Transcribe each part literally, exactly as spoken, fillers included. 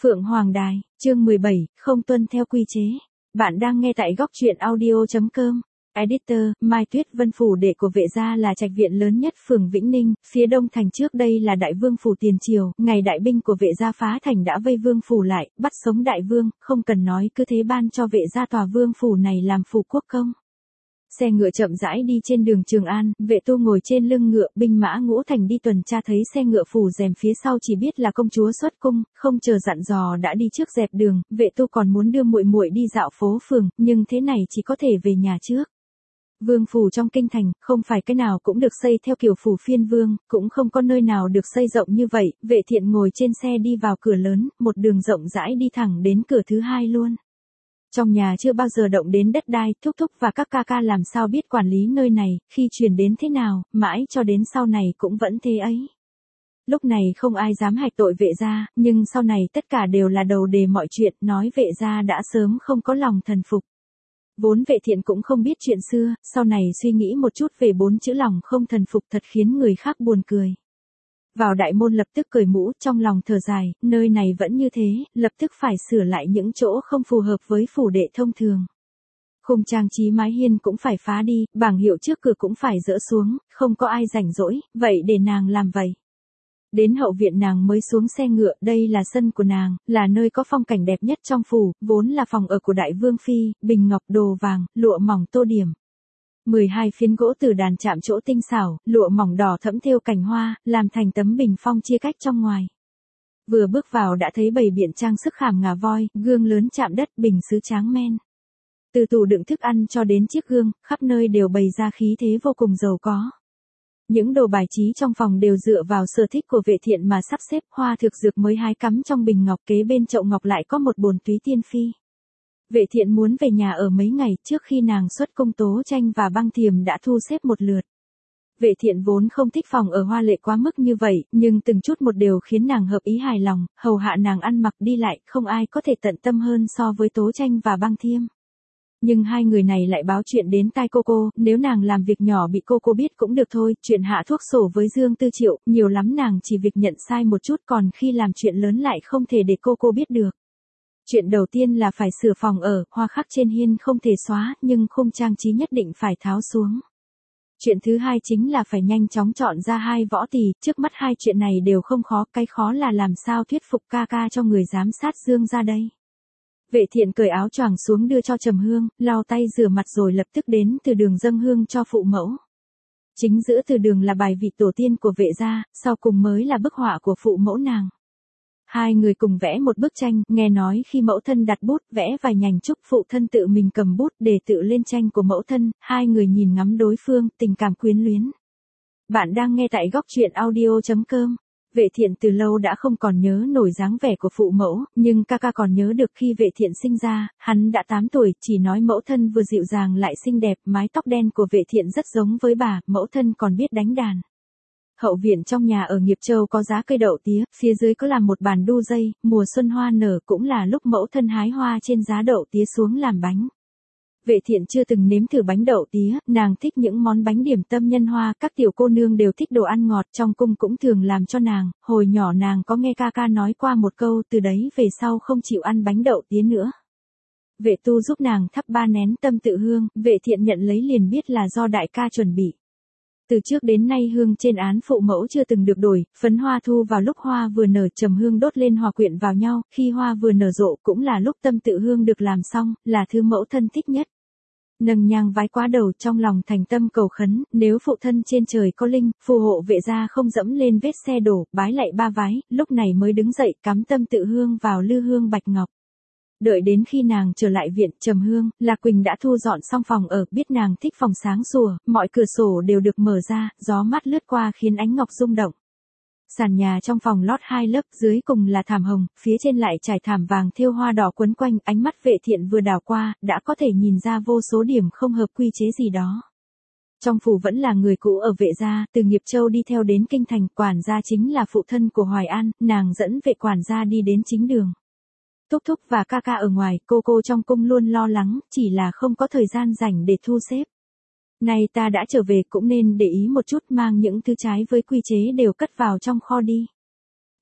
Phượng Hoàng Đài, chương mười bảy, không tuân theo quy chế. Bạn đang nghe tại góc truyện audio chấm com. Editor, Mai Tuyết Vân phủ đệ của Vệ gia là trạch viện lớn nhất phường Vĩnh Ninh, phía đông thành trước đây là Đại Vương phủ tiền triều, ngày đại binh của Vệ gia phá thành đã vây Vương phủ lại, bắt sống Đại Vương, không cần nói cứ thế ban cho Vệ gia tòa Vương phủ này làm phủ quốc công. Xe ngựa chậm rãi đi trên đường Trường An, Vệ Tu ngồi trên lưng ngựa, binh mã ngũ thành đi tuần tra thấy xe ngựa phủ rèm phía sau chỉ biết là công chúa xuất cung, không chờ dặn dò đã đi trước dẹp đường. Vệ Tu còn muốn đưa muội muội đi dạo phố phường, nhưng thế này chỉ có thể về nhà trước. Vương phủ trong kinh thành, không phải cái nào cũng được xây theo kiểu phủ phiên vương, cũng không có nơi nào được xây rộng như vậy. Vệ Thiện ngồi trên xe đi vào cửa lớn, một đường rộng rãi đi thẳng đến cửa thứ hai luôn. Trong nhà chưa bao giờ động đến đất đai, Thúc Thúc và các ca ca làm sao biết quản lý nơi này, khi truyền đến thế nào, mãi cho đến sau này cũng vẫn thế ấy. Lúc này không ai dám hạch tội Vệ gia, nhưng sau này tất cả đều là đầu đề mọi chuyện, nói Vệ gia đã sớm không có lòng thần phục. Vốn Vệ Thiện cũng không biết chuyện xưa, sau này suy nghĩ một chút về bốn chữ lòng không thần phục thật khiến người khác buồn cười. Vào đại môn lập tức cởi mũ, trong lòng thở dài, nơi này vẫn như thế, lập tức phải sửa lại những chỗ không phù hợp với phủ đệ thông thường. Khung trang trí mái hiên cũng phải phá đi, bảng hiệu trước cửa cũng phải dỡ xuống, không có ai rảnh rỗi, vậy để nàng làm vậy. Đến hậu viện nàng mới xuống xe ngựa, đây là sân của nàng, là nơi có phong cảnh đẹp nhất trong phủ, vốn là phòng ở của Đại Vương Phi, bình ngọc đồ vàng, lụa mỏng tô điểm. mười hai phiến gỗ từ đàn chạm chỗ tinh xảo, lụa mỏng đỏ thẫm thêu cành hoa, làm thành tấm bình phong chia cách trong ngoài. Vừa bước vào đã thấy bày biện trang sức khảm ngà voi, gương lớn chạm đất, bình sứ tráng men. Từ tủ đựng thức ăn cho đến chiếc gương, khắp nơi đều bày ra khí thế vô cùng giàu có. Những đồ bài trí trong phòng đều dựa vào sở thích của Vệ Thiện mà sắp xếp, hoa thực dược mới hái cắm trong bình ngọc, kế bên chậu ngọc lại có một bồn túy tiên phi. Vệ Thiện muốn về nhà ở mấy ngày, trước khi nàng xuất cung Tố Tranh và Băng Thiềm đã thu xếp một lượt. Vệ Thiện vốn không thích phòng ở hoa lệ quá mức như vậy, nhưng từng chút một đều khiến nàng hợp ý hài lòng, hầu hạ nàng ăn mặc đi lại, không ai có thể tận tâm hơn so với Tố Tranh và Băng Thiêm. Nhưng hai người này lại báo chuyện đến tai cô cô, nếu nàng làm việc nhỏ bị cô cô biết cũng được thôi, chuyện hạ thuốc sổ với Dương Tư Triệu, nhiều lắm nàng chỉ việc nhận sai một chút, còn khi làm chuyện lớn lại không thể để cô cô biết được. Chuyện đầu tiên là phải sửa phòng ở, hoa khắc trên hiên không thể xóa, nhưng khung trang trí nhất định phải tháo xuống. Chuyện thứ hai chính là phải nhanh chóng chọn ra hai võ tỳ, trước mắt hai chuyện này đều không khó, cái khó là làm sao thuyết phục ca ca cho người giám sát Dương ra đây. Vệ Thiện cởi áo choàng xuống đưa cho Trầm Hương, lau tay rửa mặt rồi lập tức đến từ đường dâng hương cho phụ mẫu. Chính giữa từ đường là bài vị tổ tiên của Vệ gia, sau cùng mới là bức họa của phụ mẫu nàng. Hai người cùng vẽ một bức tranh, nghe nói khi mẫu thân đặt bút vẽ vài nhành trúc, phụ thân tự mình cầm bút để tự lên tranh của mẫu thân, hai người nhìn ngắm đối phương, tình cảm quyến luyến. Bạn đang nghe tại góc truyện audio chấm com. Vệ Thiện từ lâu đã không còn nhớ nổi dáng vẻ của phụ mẫu, nhưng ca ca còn nhớ được khi Vệ Thiện sinh ra, hắn đã tám tuổi, chỉ nói mẫu thân vừa dịu dàng lại xinh đẹp, mái tóc đen của Vệ Thiện rất giống với bà, mẫu thân còn biết đánh đàn. Hậu viện trong nhà ở Nghiệp Châu có giá cây đậu tía, phía dưới có làm một bàn đu dây, mùa xuân hoa nở cũng là lúc mẫu thân hái hoa trên giá đậu tía xuống làm bánh. Vệ Thiện chưa từng nếm thử bánh đậu tía, nàng thích những món bánh điểm tâm nhân hoa, các tiểu cô nương đều thích đồ ăn ngọt, trong cung cũng thường làm cho nàng, hồi nhỏ nàng có nghe ca ca nói qua một câu, từ đấy về sau không chịu ăn bánh đậu tía nữa. Vệ Tu giúp nàng thắp ba nén tâm tự hương, Vệ Thiện nhận lấy liền biết là do đại ca chuẩn bị. Từ trước đến nay hương trên án phụ mẫu chưa từng được đổi, phấn hoa thu vào lúc hoa vừa nở, trầm hương đốt lên hòa quyện vào nhau, khi hoa vừa nở rộ cũng là lúc tâm tự hương được làm xong, là thứ mẫu thân thích nhất. Nâng nhang vái quá đầu, trong lòng thành tâm cầu khấn, nếu phụ thân trên trời có linh, phù hộ Vệ gia không dẫm lên vết xe đổ, bái lạy ba vái, lúc này mới đứng dậy cắm tâm tự hương vào lư hương bạch ngọc. Đợi đến khi nàng trở lại viện, Trầm Hương, Lạc Quỳnh đã thu dọn xong phòng ở, biết nàng thích phòng sáng sủa, mọi cửa sổ đều được mở ra, gió mát lướt qua khiến ánh ngọc rung động. Sàn nhà trong phòng lót hai lớp, dưới cùng là thảm hồng, phía trên lại trải thảm vàng thêu hoa đỏ quấn quanh, ánh mắt Vệ Thiện vừa đảo qua, đã có thể nhìn ra vô số điểm không hợp quy chế gì đó. Trong phủ vẫn là người cũ ở Vệ gia, từ Nghiệp Châu đi theo đến kinh thành, quản gia chính là phụ thân của Hoài An, nàng dẫn Vệ quản gia đi đến chính đường. Thúc Thúc và ca ca ở ngoài, cô cô trong cung luôn lo lắng, chỉ là không có thời gian rảnh để thu xếp. Nay ta đã trở về cũng nên để ý một chút, mang những thứ trái với quy chế đều cất vào trong kho đi.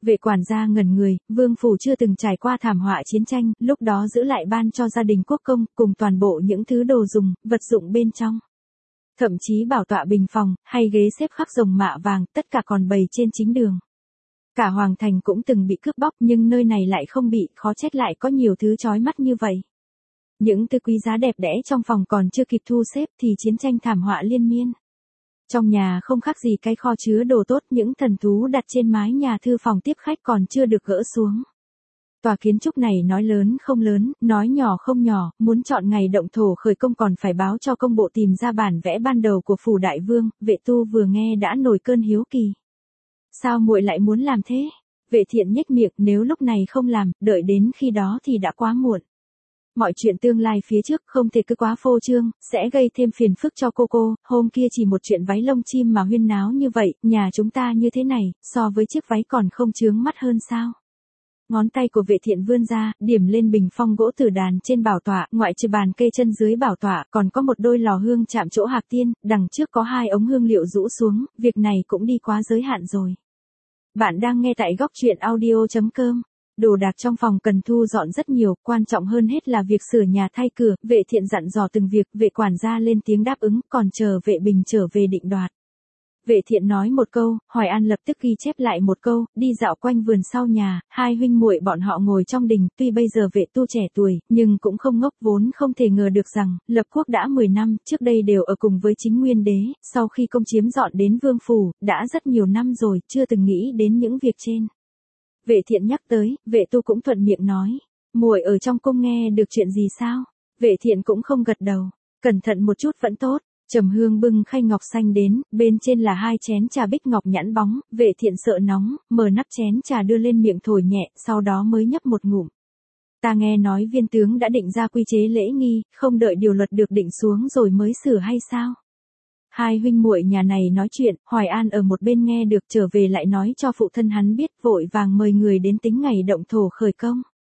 Vệ quản gia ngẩn người, vương phủ chưa từng trải qua thảm họa chiến tranh, lúc đó giữ lại ban cho gia đình quốc công, cùng toàn bộ những thứ đồ dùng, vật dụng bên trong. Thậm chí bảo tọa bình phòng, hay ghế xếp khắc rồng mạ vàng, tất cả còn bày trên chính đường. Cả hoàng thành cũng từng bị cướp bóc nhưng nơi này lại không bị, khó trách lại có nhiều thứ chói mắt như vậy. Những thứ quý giá đẹp đẽ trong phòng còn chưa kịp thu xếp thì chiến tranh thảm họa liên miên. Trong nhà không khác gì cái kho chứa đồ tốt, những thần thú đặt trên mái nhà thư phòng tiếp khách còn chưa được gỡ xuống. Tòa kiến trúc này nói lớn không lớn, nói nhỏ không nhỏ, muốn chọn ngày động thổ khởi công còn phải báo cho công bộ tìm ra bản vẽ ban đầu của phủ đại vương. Vệ Tu vừa nghe đã nổi cơn hiếu kỳ. Sao muội lại muốn làm thế? Vệ Thiện nhếch miệng, nếu lúc này không làm, đợi đến khi đó thì đã quá muộn. Mọi chuyện tương lai phía trước không thể cứ quá phô trương, sẽ gây thêm phiền phức cho cô cô. Hôm kia chỉ một chuyện váy lông chim mà huyên náo như vậy, nhà chúng ta như thế này, so với chiếc váy còn không chướng mắt hơn sao? Ngón tay của Vệ Thiện vươn ra, điểm lên bình phong gỗ tử đàn trên bảo tọa, ngoại trừ bàn cây chân dưới bảo tọa, còn có một đôi lò hương chạm chỗ hạc tiên, đằng trước có hai ống hương liệu rũ xuống, việc này cũng đi quá giới hạn rồi. Bạn đang nghe tại góc truyện audio chấm com. Đồ đạc trong phòng cần thu dọn rất nhiều, quan trọng hơn hết là việc sửa nhà thay cửa. Vệ Thiện dặn dò từng việc, Vệ quản gia lên tiếng đáp ứng, còn chờ Vệ Bình trở về định đoạt. Vệ Thiện nói một câu, Hoài An lập tức ghi chép lại một câu, đi dạo quanh vườn sau nhà, hai huynh muội bọn họ ngồi trong đình, tuy bây giờ Vệ Tu trẻ tuổi, nhưng cũng không ngốc, vốn không thể ngờ được rằng, lập quốc đã mười năm, trước đây đều ở cùng với chính nguyên đế, sau khi công chiếm dọn đến vương phủ, đã rất nhiều năm rồi, chưa từng nghĩ đến những việc trên. Vệ Thiện nhắc tới, Vệ Tu cũng thuận miệng nói, muội ở trong cung nghe được chuyện gì sao? Vệ Thiện cũng không gật đầu, cẩn thận một chút vẫn tốt. Trầm Hương bưng khay ngọc xanh đến, bên trên là hai chén trà bích ngọc nhẵn bóng, Vệ Thiện sợ nóng, mở nắp chén trà đưa lên miệng thổi nhẹ, sau đó mới nhấp một ngụm. Ta nghe nói viên tướng đã định ra quy chế lễ nghi, không đợi điều luật được định xuống rồi mới sửa hay sao? Hai huynh muội nhà này nói chuyện, Hoài An ở một bên nghe được trở về lại nói cho phụ thân hắn biết, vội vàng mời người đến tính ngày động thổ khởi công.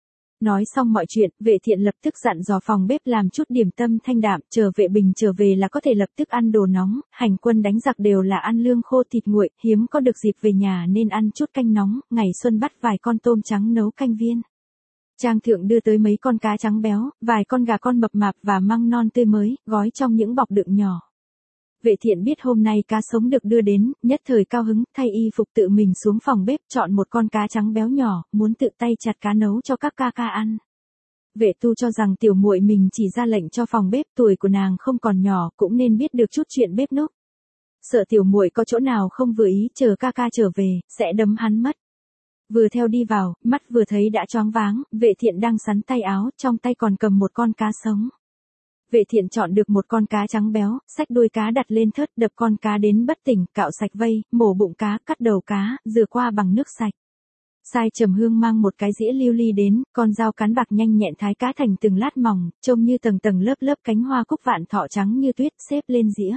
Nói xong mọi chuyện, Vệ Thiện lập tức dặn dò phòng bếp làm chút điểm tâm thanh đạm, chờ Vệ Bình trở về là có thể lập tức ăn đồ nóng, hành quân đánh giặc đều là ăn lương khô thịt nguội, hiếm có được dịp về nhà nên ăn chút canh nóng, ngày xuân bắt vài con tôm trắng nấu canh viên. Trang thượng đưa tới mấy con cá trắng béo, vài con gà con mập mạp và măng non tươi mới, gói trong những bọc đựng nhỏ. Vệ Thiện biết hôm nay cá sống được đưa đến, nhất thời cao hứng, thay y phục tự mình xuống phòng bếp chọn một con cá trắng béo nhỏ, muốn tự tay chặt cá nấu cho các ca ca ăn. Vệ Tu cho rằng tiểu muội mình chỉ ra lệnh cho phòng bếp, tuổi của nàng không còn nhỏ, cũng nên biết được chút chuyện bếp núc. Sợ tiểu muội có chỗ nào không vừa ý, chờ ca ca trở về, sẽ đấm hắn mất. Vừa theo đi vào, mắt vừa thấy đã choáng váng, Vệ Thiện đang sắn tay áo, trong tay còn cầm một con cá sống. Vệ Thiện chọn được một con cá trắng béo, xách đuôi cá đặt lên thớt, đập con cá đến bất tỉnh, cạo sạch vây, mổ bụng cá, cắt đầu cá, rửa qua bằng nước sạch. Sai Trầm Hương mang một cái dĩa lưu ly đến, con dao cán bạc nhanh nhẹn thái cá thành từng lát mỏng, trông như tầng tầng lớp lớp cánh hoa cúc vạn thọ trắng như tuyết, xếp lên dĩa.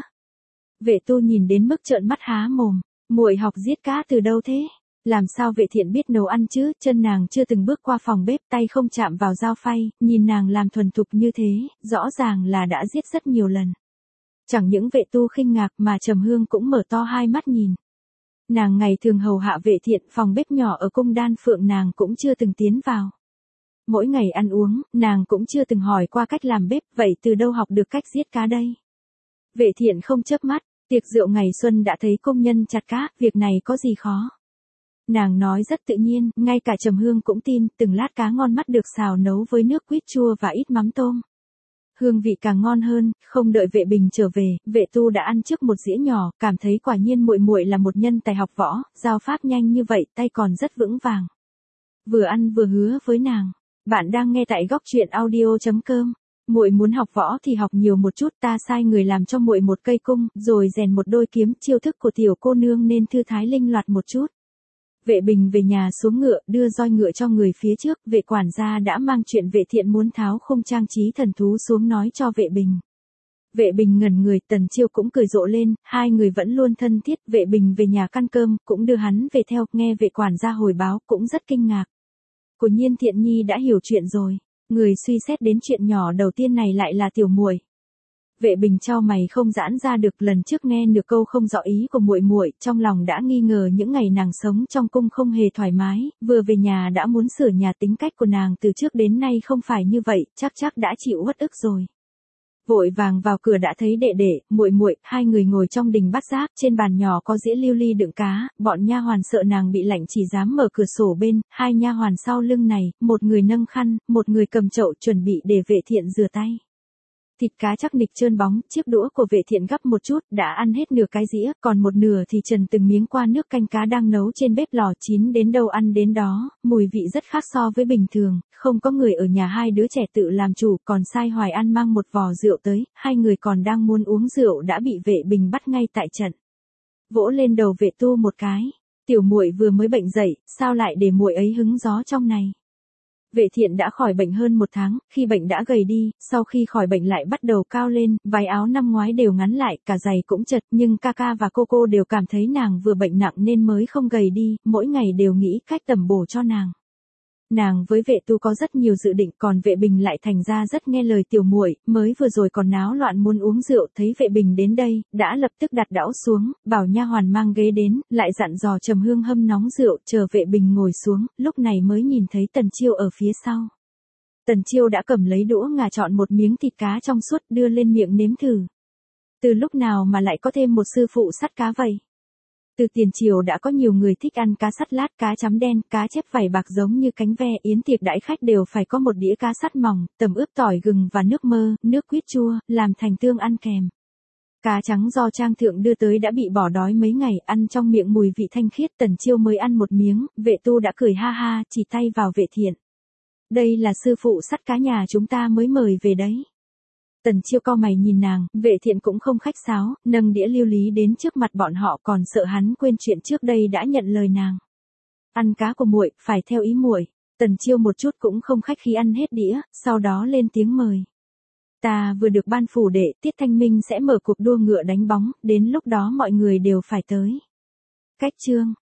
Vệ Tu nhìn đến mức trợn mắt há mồm, muội học giết cá từ đâu thế? Làm sao Vệ Thiện biết nấu ăn chứ, chân nàng chưa từng bước qua phòng bếp, tay không chạm vào dao phay, nhìn nàng làm thuần thục như thế, rõ ràng là đã giết rất nhiều lần. Chẳng những Vệ Tu khinh ngạc mà Trầm Hương cũng mở to hai mắt nhìn. Nàng ngày thường hầu hạ Vệ Thiện, phòng bếp nhỏ ở cung Đan Phượng nàng cũng chưa từng tiến vào. Mỗi ngày ăn uống, nàng cũng chưa từng hỏi qua cách làm bếp, vậy từ đâu học được cách giết cá đây? Vệ Thiện không chớp mắt, tiệc rượu ngày xuân đã thấy công nhân chặt cá, việc này có gì khó? Nàng nói rất tự nhiên, ngay cả Trầm Hương cũng tin, từng lát cá ngon mắt được xào nấu với nước quýt chua và ít mắm tôm. Hương vị càng ngon hơn, không đợi Vệ Bình trở về, Vệ Tu đã ăn trước một dĩa nhỏ, cảm thấy quả nhiên muội muội là một nhân tài học võ, giao pháp nhanh như vậy, tay còn rất vững vàng. Vừa ăn vừa hứa với nàng, bạn đang nghe tại góc truyện audio chấm com. Muội muốn học võ thì học nhiều một chút, ta sai người làm cho muội một cây cung, rồi rèn một đôi kiếm, chiêu thức của tiểu cô nương nên thư thái linh loạt một chút. Vệ Bình về nhà xuống ngựa, đưa roi ngựa cho người phía trước, Vệ quản gia đã mang chuyện Vệ Thiện muốn tháo khung trang trí thần thú xuống nói cho Vệ Bình. Vệ Bình ngẩn người, Tần Chiêu cũng cười rộ lên, hai người vẫn luôn thân thiết, Vệ Bình về nhà căn cơm, cũng đưa hắn về theo, nghe Vệ quản gia hồi báo, cũng rất kinh ngạc. Của Nhiên Thiện Nhi đã hiểu chuyện rồi, người suy xét đến chuyện nhỏ đầu tiên này lại là tiểu muội. Vệ Bình chau mày không giãn ra được, lần trước nghe được câu không rõ ý của muội muội, trong lòng đã nghi ngờ những ngày nàng sống trong cung không hề thoải mái, vừa về nhà đã muốn sửa nhà, tính cách của nàng từ trước đến nay không phải như vậy, chắc chắc đã chịu uất ức rồi. Vội vàng vào cửa đã thấy đệ đệ, muội muội, hai người ngồi trong đình bát giác, trên bàn nhỏ có dĩa lưu ly đựng cá, bọn nha hoàn sợ nàng bị lạnh chỉ dám mở cửa sổ bên, hai nha hoàn sau lưng này, một người nâng khăn, một người cầm chậu chuẩn bị để Vệ Thiện rửa tay. Thịt cá chắc nịch trơn bóng, chiếc đũa của Vệ Thiện gắp một chút, đã ăn hết nửa cái dĩa, còn một nửa thì trần từng miếng qua nước canh cá đang nấu trên bếp lò, chín đến đâu ăn đến đó, mùi vị rất khác so với bình thường, không có người ở nhà, hai đứa trẻ tự làm chủ, còn sai Hoài An mang một vò rượu tới, hai người còn đang muốn uống rượu đã bị Vệ Bình bắt ngay tại trận. Vỗ lên đầu Vệ Tu một cái, tiểu muội vừa mới bệnh dậy, sao lại để muội ấy hứng gió trong này? Vệ Thiện đã khỏi bệnh hơn một tháng, khi bệnh đã gầy đi, sau khi khỏi bệnh lại bắt đầu cao lên, váy áo năm ngoái đều ngắn lại, cả giày cũng chật, nhưng ca ca và cô cô đều cảm thấy nàng vừa bệnh nặng nên mới không gầy đi, mỗi ngày đều nghĩ cách tẩm bổ cho nàng. Nàng với Vệ Tu có rất nhiều dự định, còn Vệ Bình lại thành ra rất nghe lời tiểu muội, mới vừa rồi còn náo loạn muốn uống rượu, thấy Vệ Bình đến đây, đã lập tức đặt đão xuống, bảo nha hoàn mang ghế đến, lại dặn dò Trầm Hương hâm nóng rượu, chờ Vệ Bình ngồi xuống, lúc này mới nhìn thấy Tần Chiêu ở phía sau. Tần Chiêu đã cầm lấy đũa ngà chọn một miếng thịt cá trong suốt đưa lên miệng nếm thử. Từ lúc nào mà lại có thêm một sư phụ sắt cá vậy? Từ tiền triều đã có nhiều người thích ăn cá sắt lát, cá chấm đen, cá chép vảy bạc giống như cánh ve, yến tiệc đãi khách đều phải có một đĩa cá sắt mỏng, tẩm ướp tỏi gừng và nước mơ, nước quýt chua, làm thành tương ăn kèm. Cá trắng do Trang Thượng đưa tới đã bị bỏ đói mấy ngày, ăn trong miệng mùi vị thanh khiết, Tần Chiêu mới ăn một miếng, Vệ Tu đã cười ha ha, chỉ tay vào Vệ Thiện. Đây là sư phụ sắt cá nhà chúng ta mới mời về đấy. Tần Chiêu cau mày nhìn nàng, Vệ Thiện cũng không khách sáo, nâng đĩa lưu lý đến trước mặt bọn họ, còn sợ hắn quên chuyện trước đây đã nhận lời nàng. Ăn cá của muội, phải theo ý muội. Tần Chiêu một chút cũng không khách khí ăn hết đĩa, sau đó lên tiếng mời. Ta vừa được ban phủ đệ, Tiết Thanh Minh sẽ mở cuộc đua ngựa đánh bóng, đến lúc đó mọi người đều phải tới. Cách chương